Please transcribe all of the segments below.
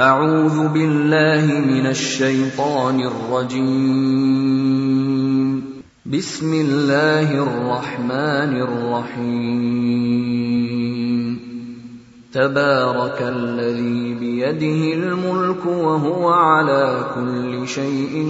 أعوذ بالله من الشيطان الرجيم. بسم الله الرحمن الرحيم. تبارك الذي بيده الملك وهو على كل شيء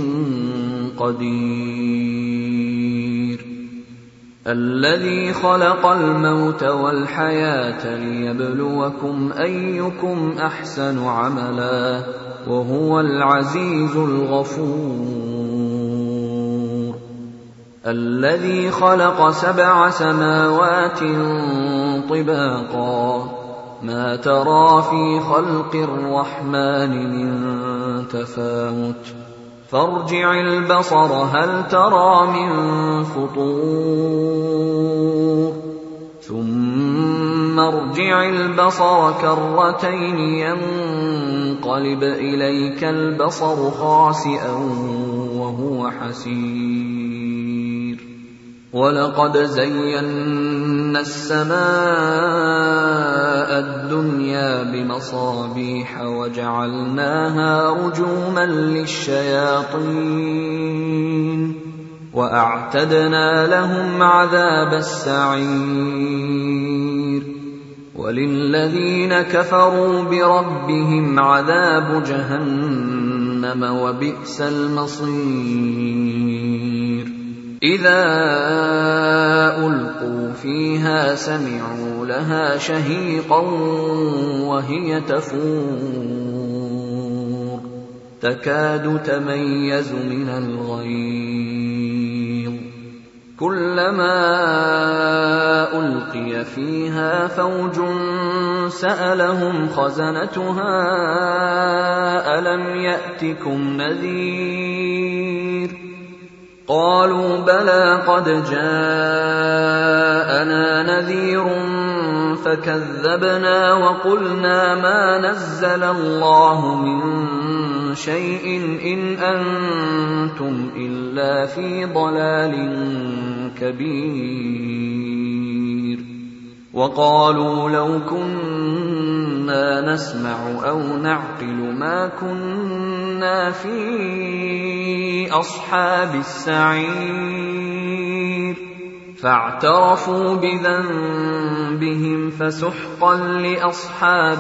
قدير. الذي خلق الموت والحياة ليبلوكم أيكم أحسن عملا وهو العزيز الغفور. الذي خلق 7 سماوات طباقا ما ترى في خلق الرحمن من تفاوت فارجع البصر هل ترى من فطور ثم ارجع البصر كرتين ينقلب إليك البصر خاسئا وهو حسير. ولقد زينا السماء الدنيا بمصابيح وجعلناها رجوما للشياطين وأعتدنا لهم عذاب السعير. وللذين كفروا بربهم عذاب جهنم وبئس المصير. إذا ألقوا فيها سمعوا لها شهيقا وهي تفور تكاد تميز من الغيظ. كلما ألقي فيها فوج سألهم خزنتها ألم يأتكم نذير قالوا بلى قد جاءنا نذير فكذبنا وقلنا ما نزل الله من شيء إن أنتم إلا في ضلال كبير. وقالوا لو كنا نسمع أو نعقل ما كنا في أصحاب السعير. فاعترفوا بذنبهم فسحقا لأصحاب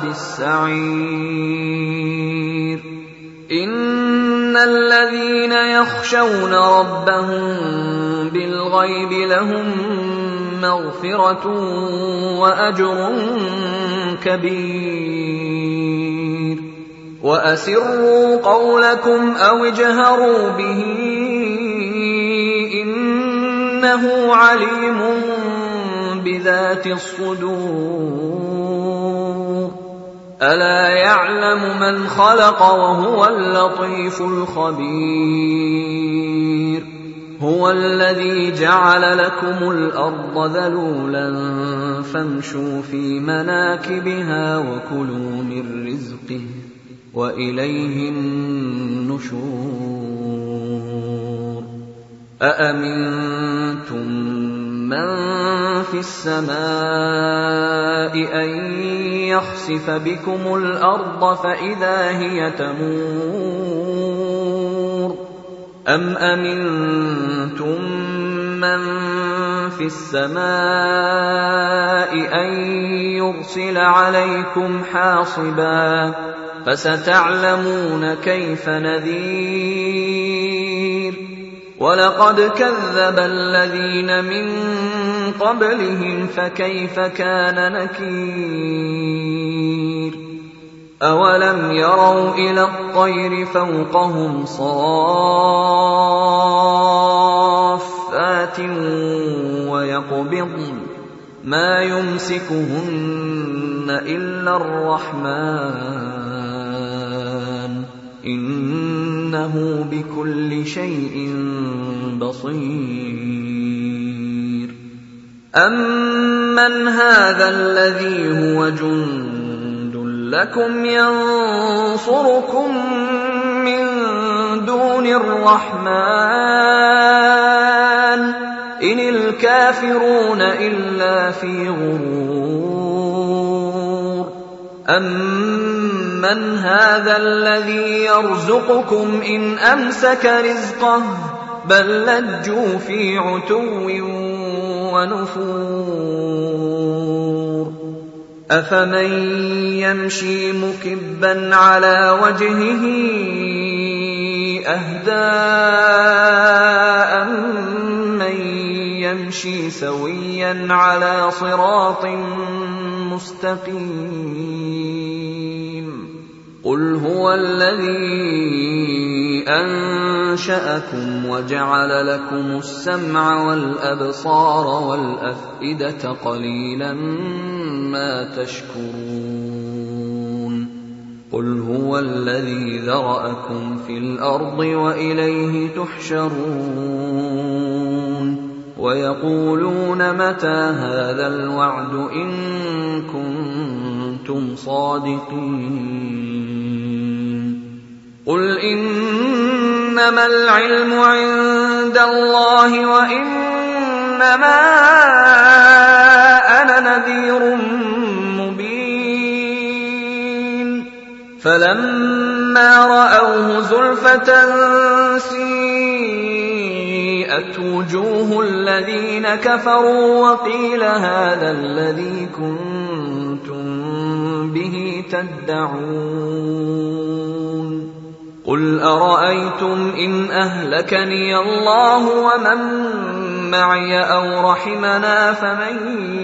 السعير. إن الذين يخشون ربهم بالغيب لهم مغفرة وأجر كبير. وأسروا قولكم أو اجهروا به إنه عليم بذات الصدور. ألا يعلم من خلق وهو اللطيف الخبير. هو الذي جعل لكم الأرض ذلولا فامشوا في مناكبها وكلوا من رزقه وإليه النشور. أأمنتم من في السماء أن يخسف بكم الأرض فإذا هي تمور أم أمنتم من في السماء أن يرسل عليكم حاصبا فستعلمون كيف نذير. ولقد كذب الذين من قبلهم فكيف كان نكير. أولم يروا إلى الطير فوقهم صافات ويقبضن ما يمسكهن إلا الرحمن إنه بكل شيء بصير. أمن هذا الذي هو جند لكم ينصركم من دون الرحمن إن الكافرون إلا في غرور. أمن من هذا الذي يرزقكم إن أمسك رزقه بل لجوا في عتو ونفور أفمن يمشي مكبا على وجهه أهدى أمن يمشي سويا على صراط مستقيم قل هو الذي أنشأكم وجعل لكم السمع والأبصار والأفئدة قليلا ما تشكرون قل هو الذي ذرأكم في الأرض وإليه تحشرون ويقولون متى هذا الوعد إن كنتم صادقين قل إنما العلم عند الله وإنما أنا نذير مبين فلما رأوه زلفة سيئت وجوه الذين كفروا وقيل هذا الذي كنتم به تدعون قل أرأيتم إن أهلكني الله ومن معي أو رحمنا فمن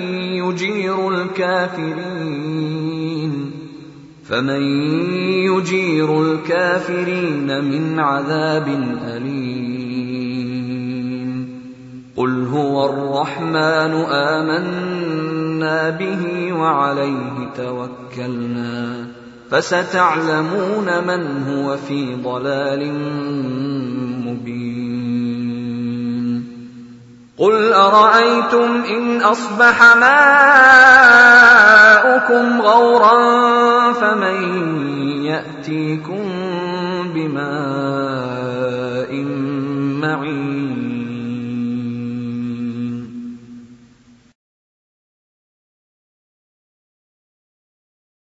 يجير الكافرين من عذاب أليم قل هو الرحمن آمنا به وعليه توكلنا فستعلمون من هو في ضلال مبين قل أرأيتم إن أصبح ماؤكم غورا فمن يأتيكم بماء معين